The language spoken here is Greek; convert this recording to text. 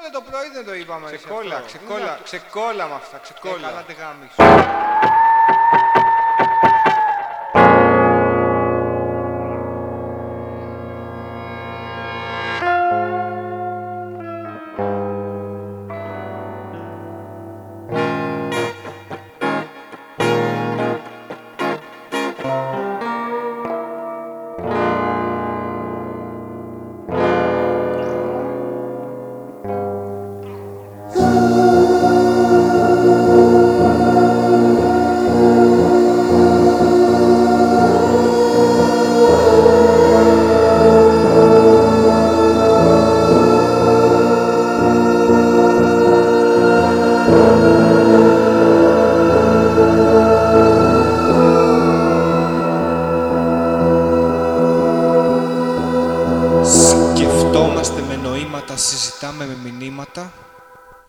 Σήμερα το πρωί δεν το είπαμε. Ξεκόλα με αυτά, ξεκόλα. Καλά τη γάμισου. Σκεφτόμαστε με νοήματα, συζητάμε με μηνύματα.